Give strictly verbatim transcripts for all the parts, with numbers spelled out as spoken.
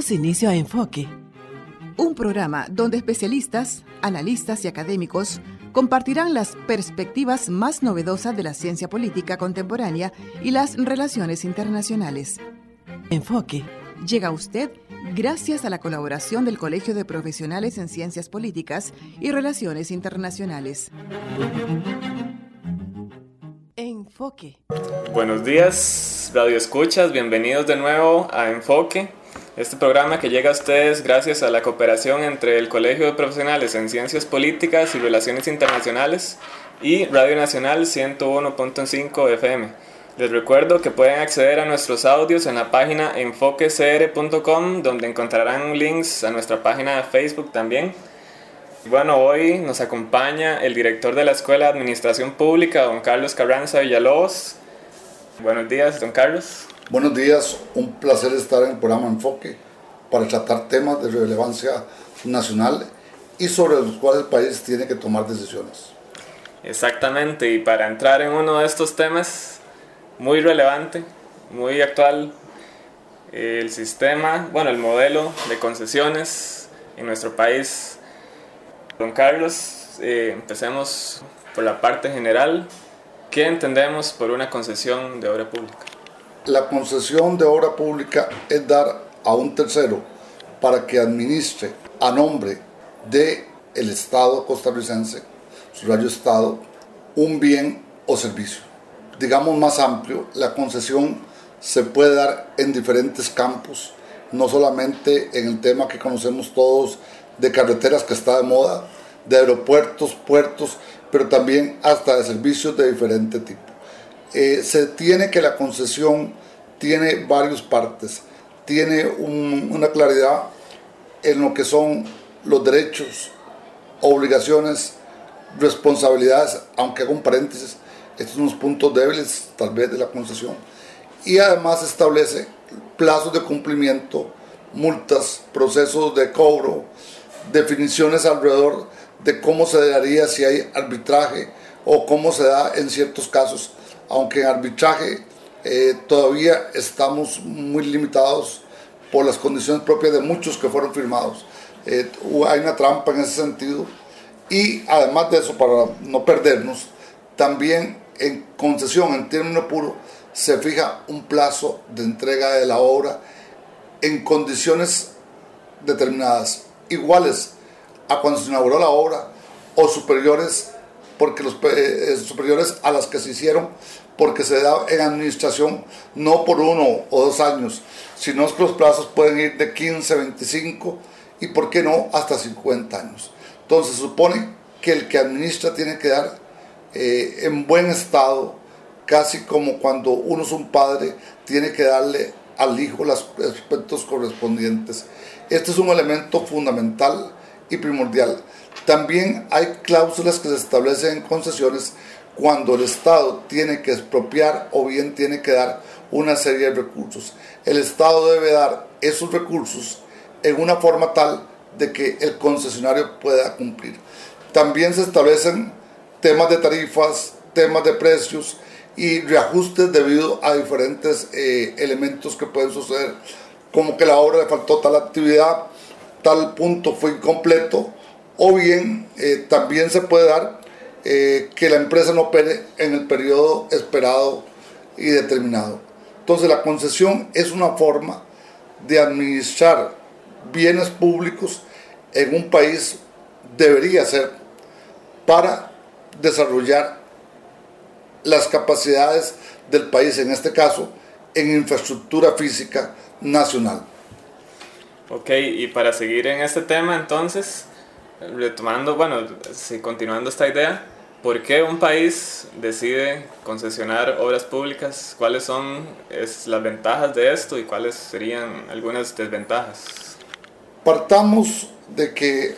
Damos inicio a Enfoque, un programa donde especialistas, analistas y académicos compartirán las perspectivas más novedosas de la ciencia política contemporánea y las relaciones internacionales. Enfoque llega a usted gracias a la colaboración del Colegio de Profesionales en Ciencias Políticas y Relaciones Internacionales. Enfoque. Buenos días, Radio Escuchas, bienvenidos de nuevo a Enfoque, este programa que llega a ustedes gracias a la cooperación entre el Colegio de Profesionales en Ciencias Políticas y Relaciones Internacionales y Radio Nacional ciento uno punto cinco F M. Les recuerdo que pueden acceder a nuestros audios en la página enfoque c r punto com, donde encontrarán links a nuestra página de Facebook también. Bueno, hoy nos acompaña el director de la Escuela de Administración Pública, don Carlos Carranza Villalobos. Buenos días, don Carlos. Buenos días, un placer estar en el programa Enfoque para tratar temas de relevancia nacional y sobre los cuales el país tiene que tomar decisiones. Exactamente, y para entrar en uno de estos temas muy relevante, muy actual, el sistema, bueno, el modelo de concesiones en nuestro país. Don Carlos, eh, empecemos por la parte general. ¿Qué entendemos por una concesión de obra pública? La concesión de obra pública es dar a un tercero para que administre a nombre del Estado costarricense, subrayo Estado, un bien o servicio. Digamos más amplio, la concesión se puede dar en diferentes campos, no solamente en el tema que conocemos todos de carreteras, que está de moda, de aeropuertos, puertos, pero también hasta de servicios de diferente tipo. Eh, se tiene que la concesión tiene varias partes, tiene un, una claridad en lo que son los derechos, obligaciones, responsabilidades, aunque hago un paréntesis, estos son los puntos débiles tal vez de la concesión, y además establece plazos de cumplimiento, multas, procesos de cobro, definiciones alrededor de cómo se daría si hay arbitraje o cómo se da en ciertos casos, aunque en arbitraje eh, todavía estamos muy limitados por las condiciones propias de muchos que fueron firmados. Eh, hay una trampa en ese sentido, y además de eso, para no perdernos, también en concesión, en término puro, se fija un plazo de entrega de la obra en condiciones determinadas, iguales a cuando se inauguró la obra o superiores, porque los eh, superiores a las que se hicieron, porque se da en administración no por uno o dos años, sino que los plazos pueden ir de quince, veinticinco y por qué no hasta cincuenta años. Entonces se supone que el que administra tiene que dar eh, en buen estado, casi como cuando uno es un padre, tiene que darle al hijo los aspectos correspondientes. Este es un elemento fundamental y primordial. También hay cláusulas que se establecen en concesiones cuando el Estado tiene que expropiar o bien tiene que dar una serie de recursos. El Estado debe dar esos recursos en una forma tal de que el concesionario pueda cumplir. También se establecen temas de tarifas, temas de precios y reajustes debido a diferentes eh, elementos que pueden suceder, como que la obra le faltó tal actividad, tal punto fue incompleto, o bien eh, también se puede dar eh, que la empresa no opere en el periodo esperado y determinado. Entonces la concesión es una forma de administrar bienes públicos en un país, debería ser, para desarrollar las capacidades del país, en este caso en infraestructura física nacional. Ok, y para seguir en este tema entonces, retomando, bueno, sí, continuando esta idea, ¿por qué un país decide concesionar obras públicas? ¿Cuáles son es, las ventajas de esto y cuáles serían algunas desventajas? Partamos de que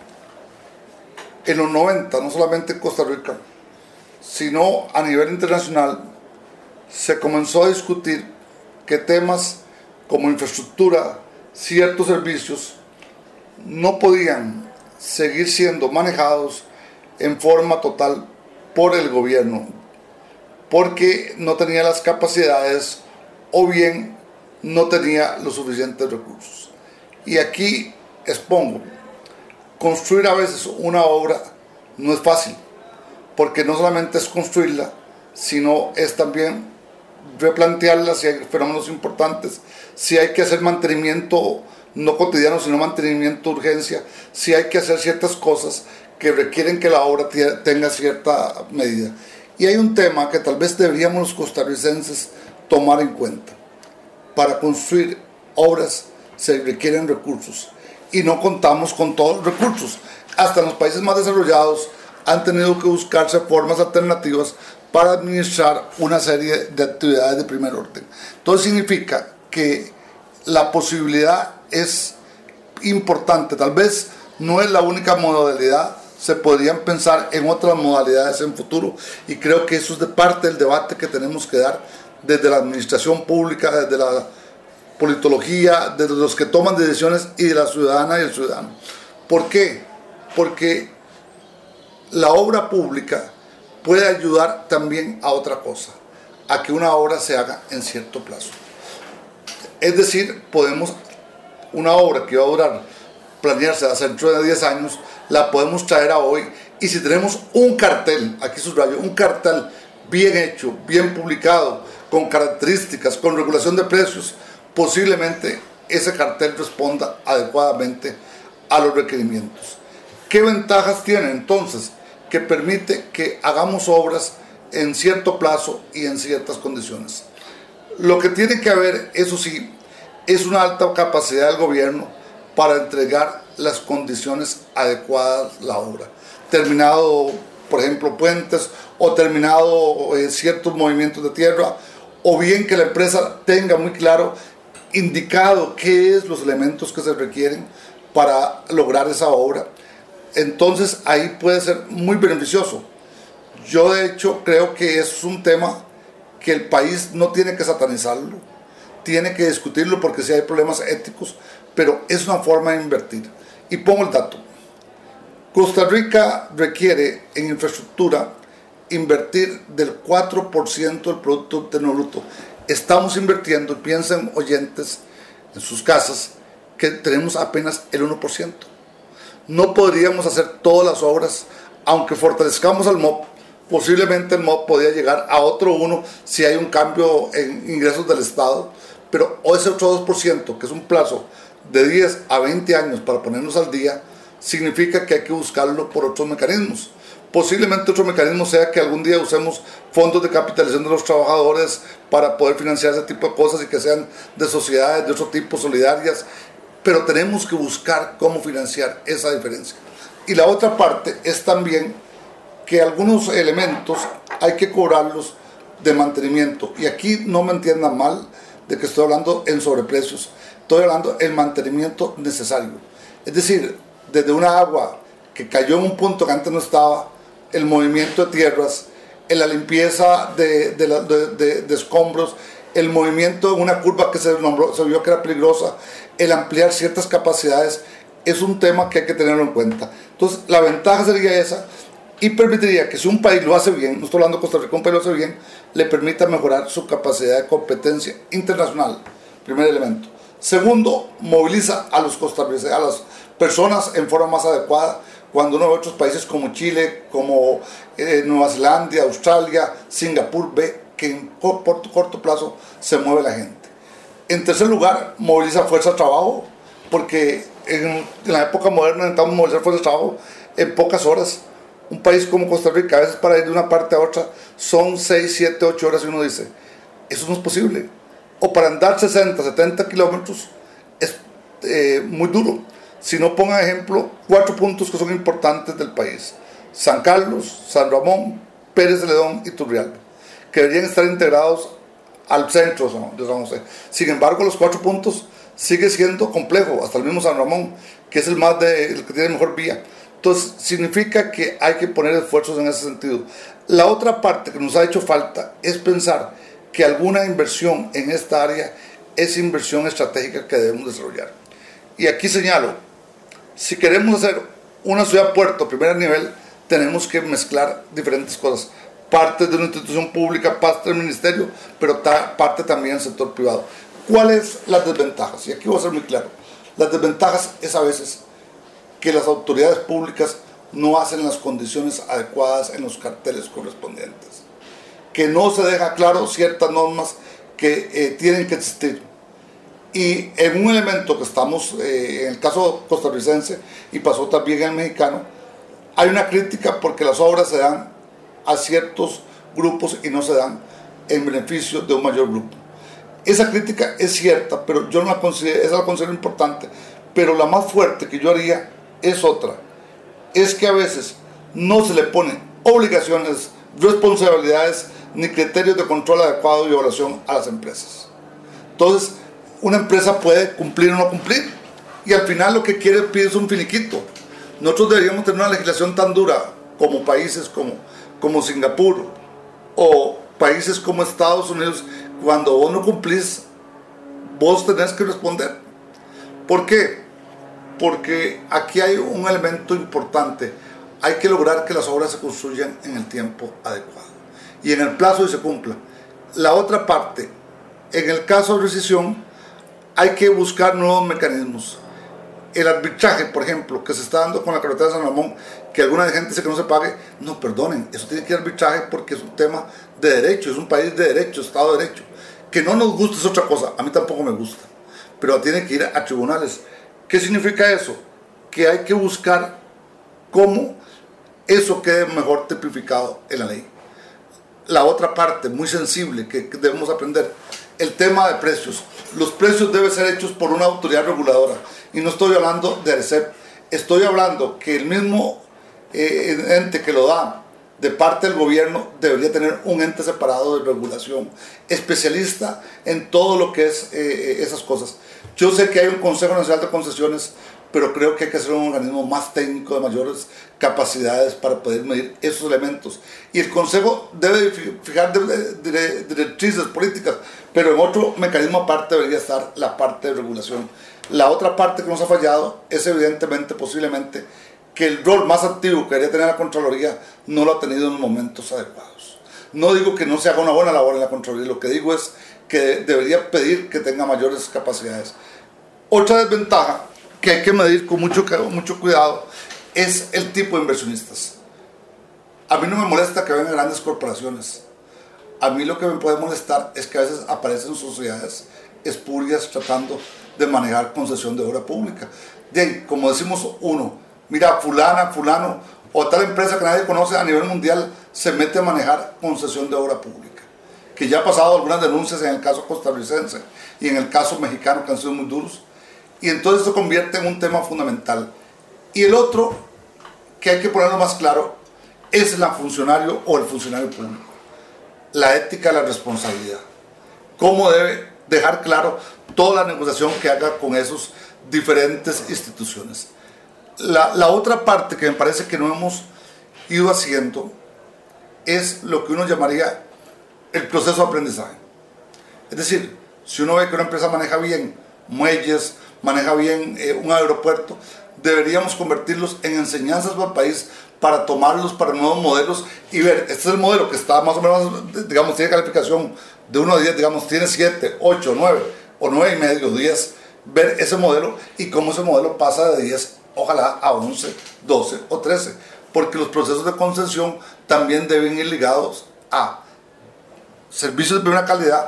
en los noventa, no solamente en Costa Rica, sino a nivel internacional, se comenzó a discutir que temas como infraestructura, ciertos servicios, no podían seguir siendo manejados en forma total por el gobierno, porque no tenía las capacidades o bien no tenía los suficientes recursos. Y aquí expongo, construir a veces una obra no es fácil, porque no solamente es construirla, sino es también replantearla si hay fenómenos importantes, si hay que hacer mantenimiento no cotidiano, sino mantenimiento de urgencia, si hay que hacer ciertas cosas que requieren que la obra tenga cierta medida. Y hay un tema que tal vez deberíamos los costarricenses tomar en cuenta. Para construir obras se requieren recursos y no contamos con todos los recursos. Hasta en los países más desarrollados han tenido que buscarse formas alternativas para administrar una serie de actividades de primer orden. Entonces significa que la posibilidad es importante, tal vez no es la única modalidad, se podrían pensar en otras modalidades en futuro, y creo que eso es de parte del debate que tenemos que dar desde la administración pública, desde la politología, desde los que toman decisiones y de la ciudadana y el ciudadano. ¿Por qué? Porque la obra pública puede ayudar también a otra cosa, a que una obra se haga en cierto plazo. Es decir, podemos, una obra que va a durar, planearse hasta dentro de diez años, la podemos traer a hoy, y si tenemos un cartel, aquí subrayo, un cartel bien hecho, bien publicado, con características, con regulación de precios, posiblemente ese cartel responda adecuadamente a los requerimientos. ¿Qué ventajas tiene entonces? Que permite que hagamos obras en cierto plazo y en ciertas condiciones. Lo que tiene que haber, eso sí, es una alta capacidad del gobierno para entregar las condiciones adecuadas a la obra. Terminado, por ejemplo, puentes, o terminado eh, ciertos movimientos de tierra, o bien que la empresa tenga muy claro, indicado qué es los elementos que se requieren para lograr esa obra. Entonces ahí puede ser muy beneficioso. Yo de hecho creo que es un tema que el país no tiene que satanizarlo, tiene que discutirlo porque sí hay problemas éticos, pero es una forma de invertir. Y pongo el dato. Costa Rica requiere en infraestructura invertir del cuatro por ciento del Producto Interno Bruto. Estamos invirtiendo, piensen oyentes en sus casas, que tenemos apenas el uno por ciento. No podríamos hacer todas las obras, aunque fortalezcamos al M O P, posiblemente el M O P podría llegar a otro uno si hay un cambio en ingresos del Estado, pero ese otro dos por ciento, que es un plazo de diez a veinte años para ponernos al día, significa que hay que buscarlo por otros mecanismos. Posiblemente otro mecanismo sea que algún día usemos fondos de capitalización de los trabajadores para poder financiar ese tipo de cosas y que sean de sociedades de otro tipo, solidarias, pero tenemos que buscar cómo financiar esa diferencia. Y la otra parte es también que algunos elementos hay que cobrarlos de mantenimiento, y aquí no me entiendan mal de que estoy hablando en sobreprecios, estoy hablando en mantenimiento necesario, es decir, desde una agua que cayó en un punto que antes no estaba, el movimiento de tierras, en la limpieza de, de, la, de, de, de escombros, el movimiento en una curva que se, nombró, se vio que era peligrosa, el ampliar ciertas capacidades, es un tema que hay que tenerlo en cuenta. Entonces la ventaja sería esa, y permitiría que si un país lo hace bien, no estoy hablando de Costa Rica, un país lo hace bien, le permita mejorar su capacidad de competencia internacional, primer elemento. Segundo, moviliza a los costarricenses, a las personas en forma más adecuada, cuando uno ve otros países como Chile, como eh, Nueva Zelanda, Australia, Singapur, ve que en corto, corto plazo se mueve la gente. En tercer lugar, moviliza fuerza de trabajo, porque en, en la época moderna necesitamos movilizar fuerza de trabajo en pocas horas. Un país como Costa Rica, a veces para ir de una parte a otra, son seis, siete, ocho horas, y uno dice, eso no es posible. O para andar sesenta, setenta kilómetros es eh, muy duro. Si no, pongan ejemplo cuatro puntos que son importantes del país: San Carlos, San Ramón, Pérez de Ledón y Turrialba, que deberían estar integrados al centro de San José. Sin embargo, los cuatro puntos sigue siendo complejo, hasta el mismo San Ramón, que es el, más de, el que tiene mejor vía. Entonces, significa que hay que poner esfuerzos en ese sentido. La otra parte que nos ha hecho falta es pensar que alguna inversión en esta área es inversión estratégica que debemos desarrollar. Y aquí señalo, si queremos hacer una ciudad-puerto a primer nivel, tenemos que mezclar diferentes cosas. Parte de una institución pública, parte del ministerio, pero ta, parte también del sector privado. ¿Cuáles las desventajas? Y aquí voy a ser muy claro. Las desventajas es a veces que las autoridades públicas no hacen las condiciones adecuadas en los carteles correspondientes, que no se deja claro ciertas normas que eh, tienen que existir. Y en un elemento que estamos, eh, en el caso costarricense, y pasó también en el mexicano, hay una crítica porque las obras se dan a ciertos grupos y no se dan en beneficio de un mayor grupo. Esa crítica es cierta, pero yo no la considero, esa la considero importante, pero la más fuerte que yo haría es otra, es que a veces no se le ponen obligaciones, responsabilidades, ni criterios de control adecuado y evaluación a las empresas. Entonces, una empresa puede cumplir o no cumplir, y al final lo que quiere pedir es un finiquito. Nosotros deberíamos tener una legislación tan dura como países como, como Singapur o países como Estados Unidos. Cuando vos no cumplís, vos tenés que responder. ¿Por qué? Porque aquí hay un elemento importante. Hay que lograr que las obras se construyan en el tiempo adecuado y en el plazo y se cumpla. La otra parte, en el caso de rescisión, hay que buscar nuevos mecanismos. El arbitraje, por ejemplo, que se está dando con la carretera de San Ramón, que alguna gente dice que no se pague, no, perdonen, eso tiene que ir a arbitraje porque es un tema de derecho, es un país de derecho, Estado de Derecho. Que no nos guste es otra cosa, a mí tampoco me gusta, pero tiene que ir a tribunales. ¿Qué significa eso? Que hay que buscar cómo eso quede mejor tipificado en la ley. La otra parte muy sensible que debemos aprender, el tema de precios. Los precios deben ser hechos por una autoridad reguladora, y no estoy hablando de ARECEP, estoy hablando que el mismo eh, ente que lo da de parte del gobierno debería tener un ente separado de regulación, especialista en todo lo que es eh, esas cosas. Yo sé que hay un Consejo Nacional de Concesiones, pero creo que hay que hacer un organismo más técnico de mayores capacidades para poder medir esos elementos. Y el Consejo debe fijar directrices políticas, pero en otro mecanismo aparte debería estar la parte de regulación. La otra parte que nos ha fallado es evidentemente, posiblemente, que el rol más activo que debería tener la Contraloría no lo ha tenido en los momentos adecuados. No digo que no se haga una buena labor en la Contraloría, lo que digo es que debería pedir que tenga mayores capacidades. Otra desventaja que hay que medir con mucho, mucho cuidado es el tipo de inversionistas. A mí no me molesta que vengan grandes corporaciones. A mí lo que me puede molestar es que a veces aparecen sociedades espurias tratando de manejar concesión de obra pública. Bien, como decimos uno, mira, fulana, fulano o tal empresa que nadie conoce a nivel mundial se mete a manejar concesión de obra pública, que ya ha pasado algunas denuncias en el caso costarricense y en el caso mexicano que han sido muy duros, y entonces se convierte en un tema fundamental. Y el otro, que hay que ponerlo más claro, es el funcionario o el funcionario público, la ética de la responsabilidad, cómo debe dejar claro toda la negociación que haga con esas diferentes instituciones. La, la otra parte que me parece que no hemos ido haciendo es lo que uno llamaría el proceso de aprendizaje. Es decir, si uno ve que una empresa maneja bien muelles, maneja bien eh, un aeropuerto, deberíamos convertirlos en enseñanzas para el país, para tomarlos para nuevos modelos y ver, este es el modelo que está más o menos, digamos, tiene calificación de uno a diez, digamos, tiene siete, ocho, nueve o nueve y medio, diez, ver ese modelo y cómo ese modelo pasa de diez, ojalá a once, doce o trece, porque los procesos de concesión también deben ir ligados a servicios de buena calidad,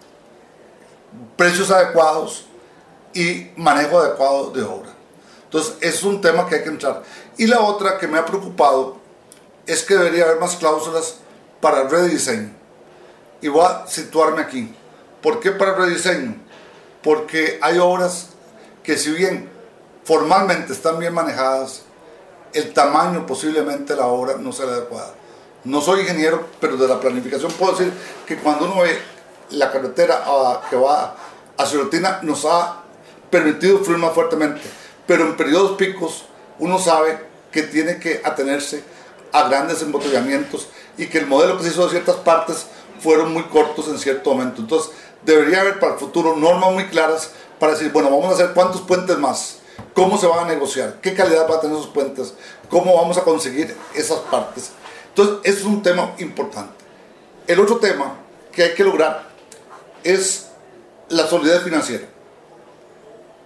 precios adecuados y manejo adecuado de obra. Entonces, es un tema que hay que entrar. Y la otra que me ha preocupado es que debería haber más cláusulas para el rediseño. Y voy a situarme aquí. ¿Por qué para el rediseño? Porque hay obras que, si bien formalmente están bien manejadas, el tamaño posiblemente de la obra no sea adecuada. No soy ingeniero, pero de la planificación puedo decir que cuando uno ve la carretera a, que va a Cirotina, nos ha permitido fluir más fuertemente, pero en periodos picos uno sabe que tiene que atenerse a grandes embotellamientos y que el modelo que se hizo de ciertas partes fueron muy cortos en cierto momento. Entonces debería haber para el futuro normas muy claras para decir, bueno, vamos a hacer cuántos puentes más, cómo se van a negociar, qué calidad van a tener esos puentes, cómo vamos a conseguir esas partes. Entonces, eso es un tema importante. El otro tema que hay que lograr es la solidez financiera.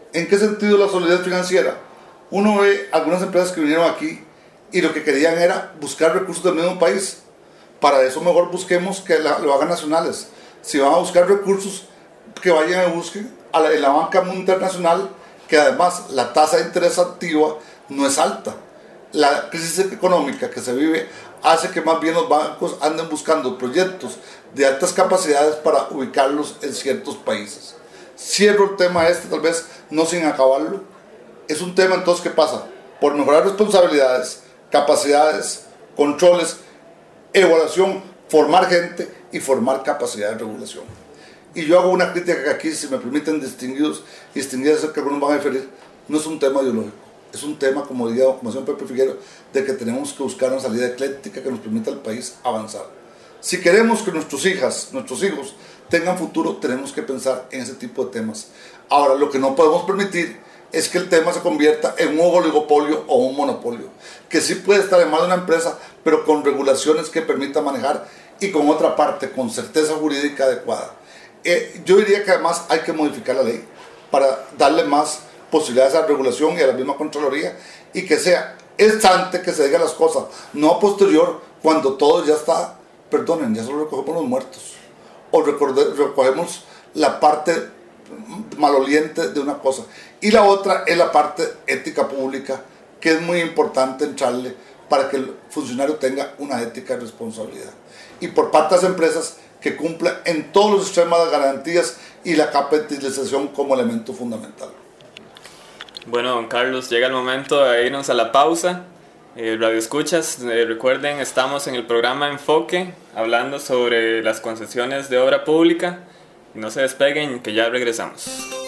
¿En qué sentido la solidez financiera? Uno ve algunas empresas que vinieron aquí y lo que querían era buscar recursos del mismo país. Para eso mejor busquemos que la, lo hagan nacionales. Si van a buscar recursos, que vayan y busquen a la, en la banca internacional, que además la tasa de interés activa no es alta. La crisis económica que se vive hace que más bien los bancos anden buscando proyectos de altas capacidades para ubicarlos en ciertos países. Cierro el tema este, tal vez no sin acabarlo. Es un tema entonces que pasa por mejorar responsabilidades, capacidades, controles, evaluación, formar gente y formar capacidad de regulación. Y yo hago una crítica que aquí, si me permiten distinguidos, distinguir eso que algunos van a referir, no es un tema ideológico, es un tema, como diría, como decía Pepe Figueroa, de que tenemos que buscar una salida ecléctica que nos permita al país avanzar. Si queremos que nuestras hijas, nuestros hijos tengan futuro, tenemos que pensar en ese tipo de temas. Ahora, lo que no podemos permitir es que el tema se convierta en un oligopolio o un monopolio, que sí puede estar en más de una empresa, pero con regulaciones que permitan manejar y con otra parte, con certeza jurídica adecuada. Eh, yo diría que además hay que modificar la ley para darle más posibilidades a la regulación y a la misma Contraloría, y que sea ex ante que se digan las cosas, no a posterior, cuando todo ya está, perdonen, ya solo recogemos los muertos, o recorde, recogemos la parte maloliente de una cosa. Y la otra es la parte ética pública, que es muy importante entrarle para que el funcionario tenga una ética de responsabilidad. Y por parte de las empresas, que cumpla en todos los sistemas de garantías y la capitalización como elemento fundamental. Bueno, don Carlos, llega el momento de irnos a la pausa. Eh, Radio Escuchas, eh, recuerden, estamos en el programa Enfoque, hablando sobre las concesiones de obra pública. No se despeguen, que ya regresamos.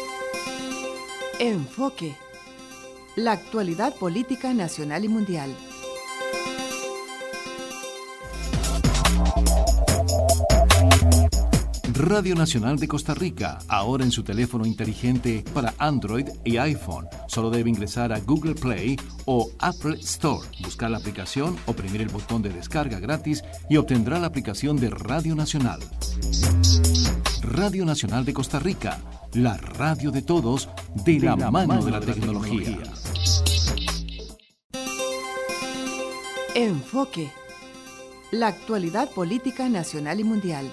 Enfoque. La actualidad política nacional y mundial. Radio Nacional de Costa Rica, ahora en su teléfono inteligente para Android y iPhone. Solo debe ingresar a Google Play o Apple Store, buscar la aplicación, oprimir el botón de descarga gratis y obtendrá la aplicación de Radio Nacional. Radio Nacional de Costa Rica, la radio de todos, de, de la, la mano, mano de la, de la tecnología. tecnología. Enfoque. La actualidad política nacional y mundial.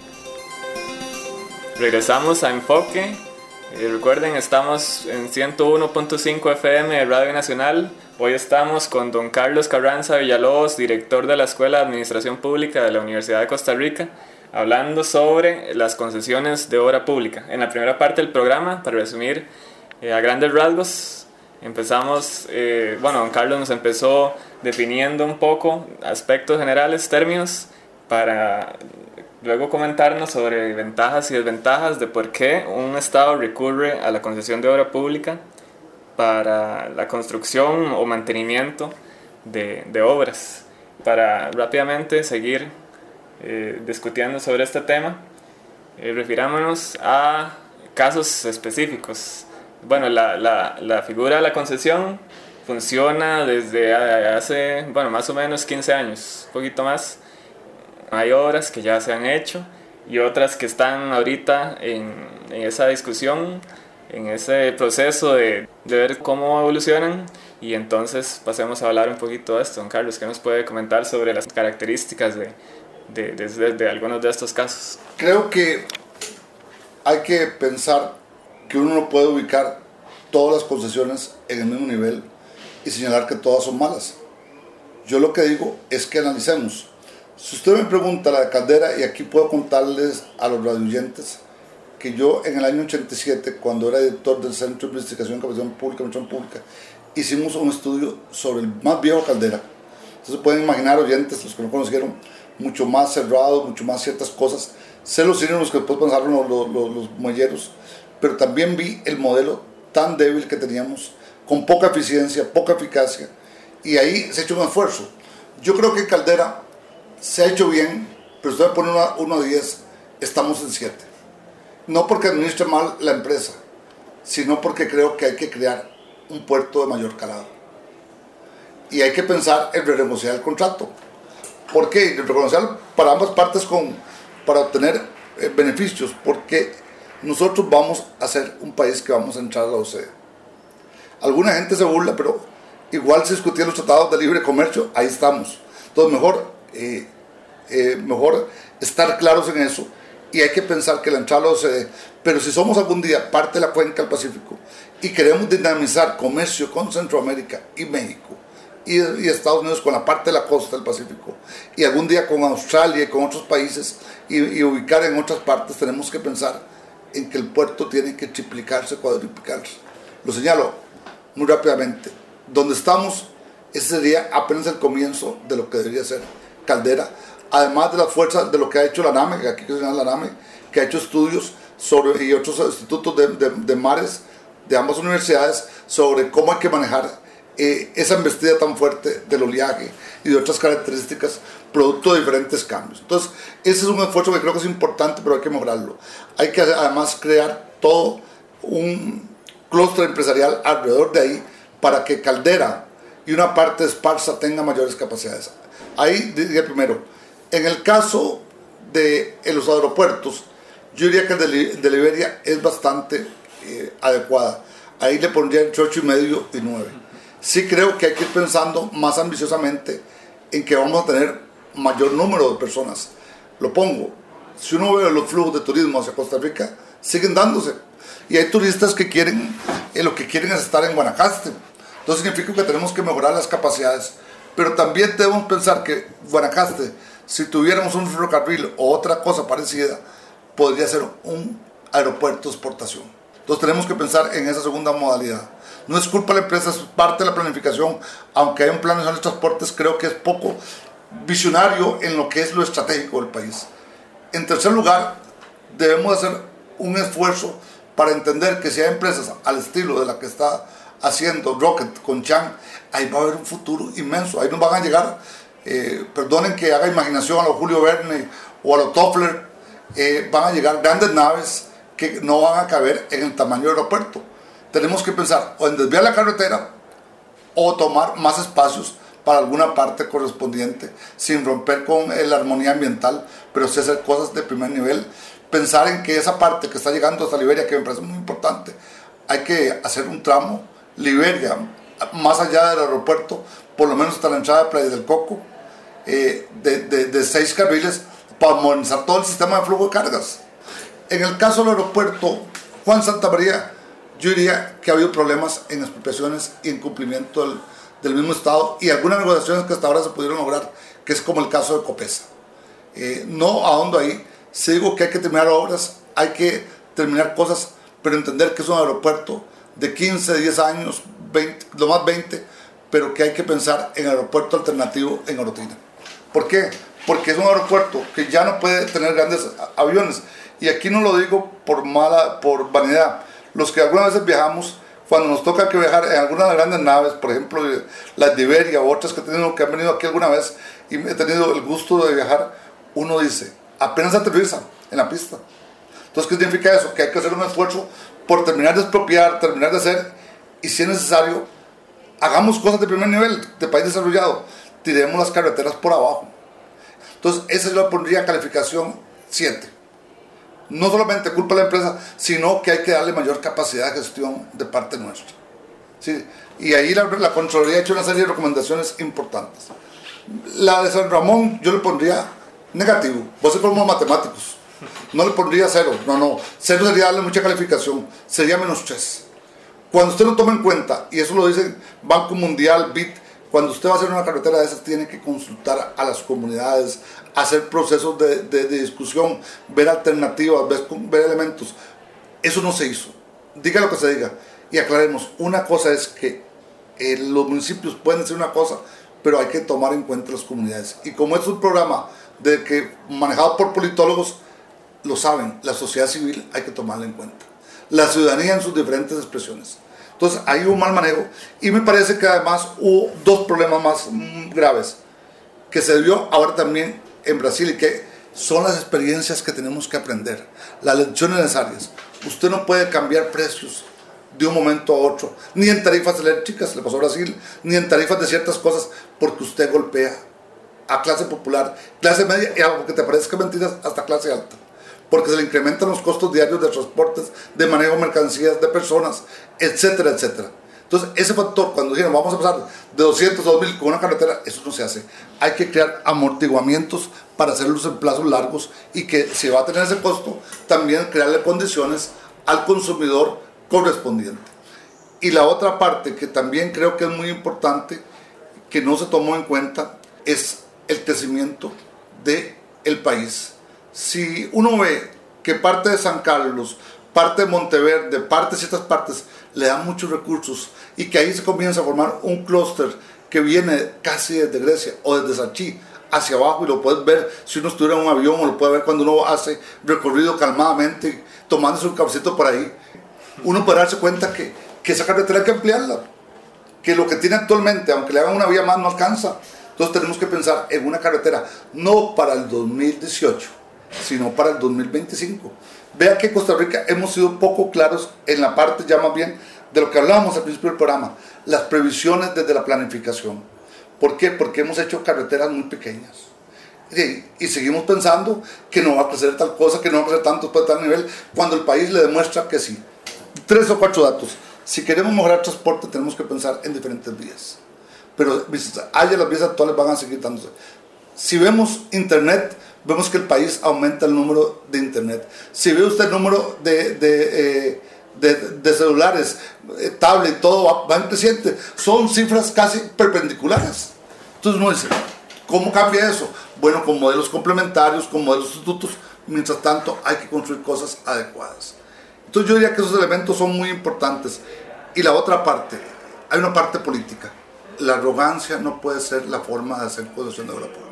Regresamos a Enfoque. Eh, recuerden, estamos en ciento uno punto cinco F M de Radio Nacional. Hoy estamos con don Carlos Carranza Villalobos, director de la Escuela de Administración Pública de la Universidad de Costa Rica, hablando sobre las concesiones de obra pública. En la primera parte del programa, para resumir eh, a grandes rasgos, empezamos, eh, bueno, don Carlos nos empezó definiendo un poco aspectos generales, términos, para luego comentarnos sobre ventajas y desventajas de por qué un Estado recurre a la concesión de obra pública para la construcción o mantenimiento de, de obras. Para rápidamente seguir eh, discutiendo sobre este tema, eh, refirámonos a casos específicos. Bueno, la, la, la figura de la concesión funciona desde hace, bueno, más o menos quince años, un poquito más. Hay obras que ya se han hecho y otras que están ahorita en, en esa discusión, en ese proceso de, de ver cómo evolucionan. Y entonces pasemos a hablar un poquito de esto. Don Carlos, ¿qué nos puede comentar sobre las características de, de, de, de, de algunos de estos casos? Creo que hay que pensar que uno no puede ubicar todas las concesiones en el mismo nivel y señalar que todas son malas. Yo lo que digo es que analicemos. Si usted me pregunta la de Caldera, y aquí puedo contarles a los radioyentes que yo en el año ochenta y siete, cuando era director del Centro de Investigación y Capacitación Pública, Administración Pública, hicimos un estudio sobre el más viejo Caldera. Entonces pueden imaginar, oyentes, los que no conocieron, mucho más cerrado, mucho más ciertas cosas. Sé los círculos que después pensaron los, los, los, los muelleros, pero también vi el modelo tan débil que teníamos, con poca eficiencia, poca eficacia, y ahí se ha hecho un esfuerzo. Yo creo que Caldera se ha hecho bien, pero usted pone uno a diez, estamos en siete. No porque administre mal la empresa, sino porque creo que hay que crear un puerto de mayor calado. Y hay que pensar en renegociar el contrato. ¿Por qué? Renegociar para ambas partes con, para obtener eh, beneficios, porque nosotros vamos a ser un país que vamos a entrar a la O C D E. Alguna gente se burla, pero igual se discutían los tratados de libre comercio, ahí estamos. Entonces mejor, eh, eh, mejor estar claros en eso, y hay que pensar que la entrada a la O C D E, pero si somos algún día parte de la cuenca del Pacífico y queremos dinamizar comercio con Centroamérica y México y, y Estados Unidos con la parte de la costa del Pacífico, y algún día con Australia y con otros países, y, y ubicar en otras partes, tenemos que pensar en que el puerto tiene que triplicarse, cuadruplicarse. Lo señalo muy rápidamente. Donde estamos, ese sería apenas el comienzo de lo que debería ser Caldera, además de las fuerzas de lo que ha hecho la NAME, que aquí que se llama la NAME, que ha hecho estudios sobre, y otros institutos de, de, de mares de ambas universidades, sobre cómo hay que manejar eh, esa embestida tan fuerte del oleaje y de otras características producto de diferentes cambios. Entonces, ese es un esfuerzo que creo que es importante, pero hay que mejorarlo. Hay que además crear todo un clúster empresarial alrededor de ahí para que Caldera y una parte de Esparza tenga mayores capacidades. Ahí diría primero, en el caso de los aeropuertos, yo diría que el de Liberia es bastante eh, adecuada. Ahí le pondría entre ocho y medio y nueve. Sí creo que hay que ir pensando más ambiciosamente en que vamos a tener mayor número de personas. Lo pongo, si uno ve los flujos de turismo hacia Costa Rica, siguen dándose. Y hay turistas que quieren, eh, lo que quieren es estar en Guanacaste. Entonces significa que tenemos que mejorar las capacidades. Pero también debemos pensar que Guanacaste, si tuviéramos un ferrocarril o otra cosa parecida, podría ser un aeropuerto de exportación. Entonces tenemos que pensar en esa segunda modalidad. No es culpa de la empresa, es parte de la planificación. Aunque hay un plan nacional de transportes, creo que es poco visionario en lo que es lo estratégico del país. En tercer lugar, debemos hacer un esfuerzo para entender que si hay empresas al estilo de la que está haciendo Rocket con Chang, ahí va a haber un futuro inmenso. Ahí nos van a llegar, eh, perdonen que haga imaginación a lo Julio Verne o a lo Toffler, eh, van a llegar grandes naves que no van a caber en el tamaño del aeropuerto. Tenemos que pensar o en desviar la carretera o tomar más espacios para alguna parte correspondiente, sin romper con la armonía ambiental, pero sí hacer cosas de primer nivel. Pensar en que esa parte que está llegando hasta Liberia, que me parece muy importante, hay que hacer un tramo Liberia, más allá del aeropuerto, por lo menos hasta la entrada de Playa del Coco, eh, de, de, de seis carriles, para modernizar todo el sistema de flujo de cargas. En el caso del aeropuerto Juan Santamaría, yo diría que ha habido problemas en expropiaciones y en cumplimiento del, del mismo Estado, y algunas negociaciones que hasta ahora se pudieron lograr, que es como el caso de Copesa. Eh, no ahondo ahí, si digo que hay que terminar obras, hay que terminar cosas, pero entender que es un aeropuerto de quince, diez años, veinte, lo más veinte, pero que hay que pensar en aeropuerto alternativo en Orotina. ¿Por qué? Porque es un aeropuerto que ya no puede tener grandes aviones, y aquí no lo digo por mala, por vanidad. Los que algunas veces viajamos, cuando nos toca que viajar en algunas de las grandes naves, por ejemplo las de Iberia o otras que, tenido, que han venido aquí alguna vez y he tenido el gusto de viajar, uno dice, apenas aterriza en la pista. Entonces, ¿qué significa eso? Que hay que hacer un esfuerzo por terminar de expropiar, terminar de hacer, y si es necesario, hagamos cosas de primer nivel, de país desarrollado, tiremos las carreteras por abajo. Entonces, esa yo le pondría calificación siete. No solamente culpa de la empresa, sino que hay que darle mayor capacidad de gestión de parte nuestra. ¿Sí? Y ahí la, la Contraloría ha hecho una serie de recomendaciones importantes. La de San Ramón yo le pondría negativo. Vos somos matemáticos. No le pondría cero. No, no. Cero sería darle mucha calificación. Sería menos tres. Cuando usted lo toma en cuenta, y eso lo dice Banco Mundial, B I T, cuando usted va a hacer una carretera de esas, tiene que consultar a las comunidades, hacer procesos de, de, de discusión, ver alternativas, ver, ver elementos. Eso no se hizo. Diga lo que se diga. Y aclaremos, una cosa es que eh, los municipios pueden decir una cosa, pero hay que tomar en cuenta las comunidades. Y como es un programa de que, manejado por politólogos, lo saben, la sociedad civil hay que tomarla en cuenta. La ciudadanía en sus diferentes expresiones. Entonces, ahí hubo un mal manejo, y me parece que además hubo dos problemas más mm, graves, que se dio ahora también en Brasil, y que son las experiencias que tenemos que aprender, las lecciones necesarias. Usted no puede cambiar precios de un momento a otro, ni en tarifas eléctricas, le pasó a Brasil, ni en tarifas de ciertas cosas, porque usted golpea a clase popular, clase media, y aunque te parezca mentiras, hasta clase alta, porque se le incrementan los costos diarios de transportes, de manejo de mercancías, de personas, etcétera, etcétera. Entonces, ese factor, cuando dijeron vamos a pasar de doscientos a dos mil con una carretera, eso no se hace. Hay que crear amortiguamientos para hacerlos en plazos largos y que si va a tener ese costo, también crearle condiciones al consumidor correspondiente. Y la otra parte que también creo que es muy importante, que no se tomó en cuenta, es el crecimiento del país. Si uno ve que parte de San Carlos, parte de Monteverde, parte de ciertas partes le dan muchos recursos y que ahí se comienza a formar un clúster que viene casi desde Grecia o desde Sachí hacia abajo, y lo puedes ver si uno estuviera en un avión, o lo puede ver cuando uno hace recorrido calmadamente tomándose un cafecito por ahí, uno puede darse cuenta que, que esa carretera hay que ampliarla, que lo que tiene actualmente, aunque le hagan una vía más, no alcanza. Entonces tenemos que pensar en una carretera no para el dos mil dieciocho, sino para el dos mil veinticinco. Vea que en Costa Rica hemos sido poco claros en la parte ya más bien de lo que hablábamos al principio del programa, las previsiones desde la planificación. ¿Por qué? Porque hemos hecho carreteras muy pequeñas. Y, y seguimos pensando que no va a crecer tal cosa, que no va a crecer tanto después de tal nivel, cuando el país le demuestra que sí. Tres o cuatro datos. Si queremos mejorar el transporte, tenemos que pensar en diferentes vías. Pero haya las vías actuales van a seguir dándose. Si vemos internet, vemos que el país aumenta el número de internet. Si ve usted el número de, de, eh, de, de celulares, eh, tablet, todo va, va en creciente. Son cifras casi perpendiculares. Entonces uno dice, ¿cómo cambia eso? Bueno, con modelos complementarios, con modelos sustitutos. Mientras tanto, hay que construir cosas adecuadas. Entonces yo diría que esos elementos son muy importantes. Y la otra parte, hay una parte política. La arrogancia no puede ser la forma de hacer concesión de obra pública.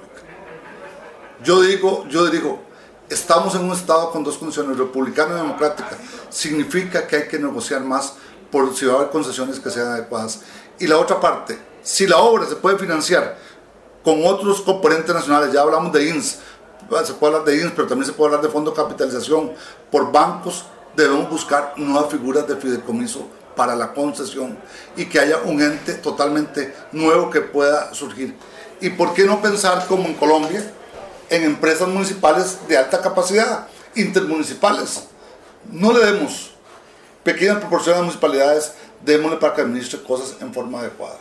Yo digo, yo digo, estamos en un estado con dos condiciones, republicana y democrática. Significa que hay que negociar más por si va a haber concesiones que sean adecuadas. Y la otra parte, si la obra se puede financiar con otros componentes nacionales, ya hablamos de I N S, se puede hablar de I N S, pero también se puede hablar de fondo de capitalización por bancos, debemos buscar nuevas figuras de fideicomiso para la concesión y que haya un ente totalmente nuevo que pueda surgir. ¿Y por qué no pensar como en Colombia en empresas municipales de alta capacidad, intermunicipales? No le demos pequeñas proporciones a municipalidades, démosle para que administre cosas en forma adecuada.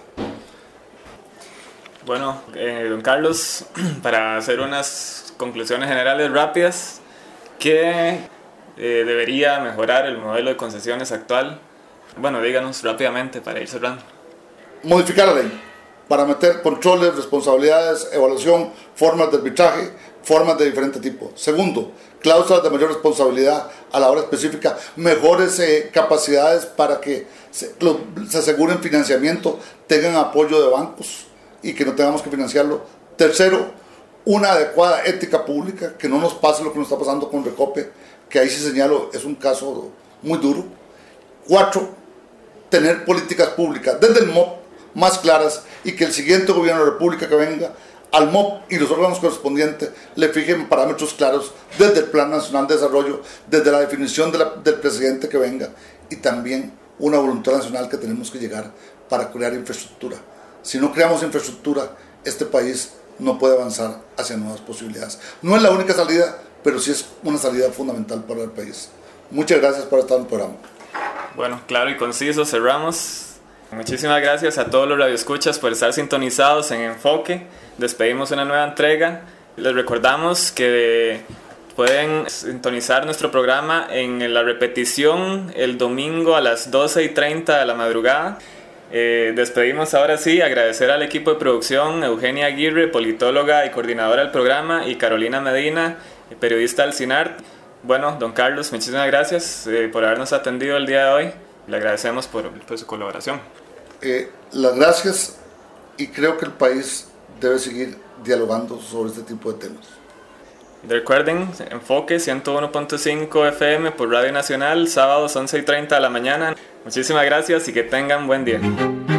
Bueno, eh, don Carlos, para hacer unas conclusiones generales rápidas, ¿qué eh, debería mejorar el modelo de concesiones actual? Bueno, díganos rápidamente para ir cerrando. Modificar la ley para meter controles, responsabilidades, evaluación, formas de arbitraje, formas de diferente tipo. Segundo, cláusulas de mayor responsabilidad a la hora específica, mejores eh, capacidades para que se, lo, se aseguren financiamiento, tengan apoyo de bancos y que no tengamos que financiarlo. Tercero, una adecuada ética pública, que no nos pase lo que nos está pasando con Recope, que ahí sí señalo, es un caso muy duro. Cuatro, tener políticas públicas desde el M O P más claras y que el siguiente gobierno de la República que venga al M O P y los órganos correspondientes le fijen parámetros claros desde el Plan Nacional de Desarrollo, desde la definición de la, del presidente que venga, y también una voluntad nacional que tenemos que llegar para crear infraestructura. Si no creamos infraestructura, este país no puede avanzar hacia nuevas posibilidades. No es la única salida, pero sí es una salida fundamental para el país. Muchas gracias por estar en el programa. Bueno, claro y conciso, cerramos. Muchísimas gracias a todos los radioescuchas por estar sintonizados en Enfoque. Despedimos una nueva entrega. Les recordamos que pueden sintonizar nuestro programa en la repetición el domingo a las doce y treinta de la madrugada. Eh, despedimos ahora sí, agradecer al equipo de producción, Eugenia Aguirre, politóloga y coordinadora del programa, y Carolina Medina, periodista del CINART. Bueno, don Carlos, muchísimas gracias eh, por habernos atendido el día de hoy. Le agradecemos por, por su colaboración. Eh, las gracias, y creo que el país debe seguir dialogando sobre este tipo de temas. Recuerden, Enfoque ciento uno punto cinco F M por Radio Nacional, sábados once y treinta de la mañana. Muchísimas gracias y que tengan buen día.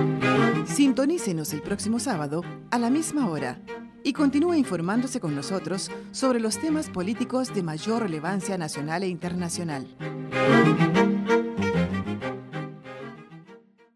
Sintonícenos el próximo sábado a la misma hora y continúe informándose con nosotros sobre los temas políticos de mayor relevancia nacional e internacional.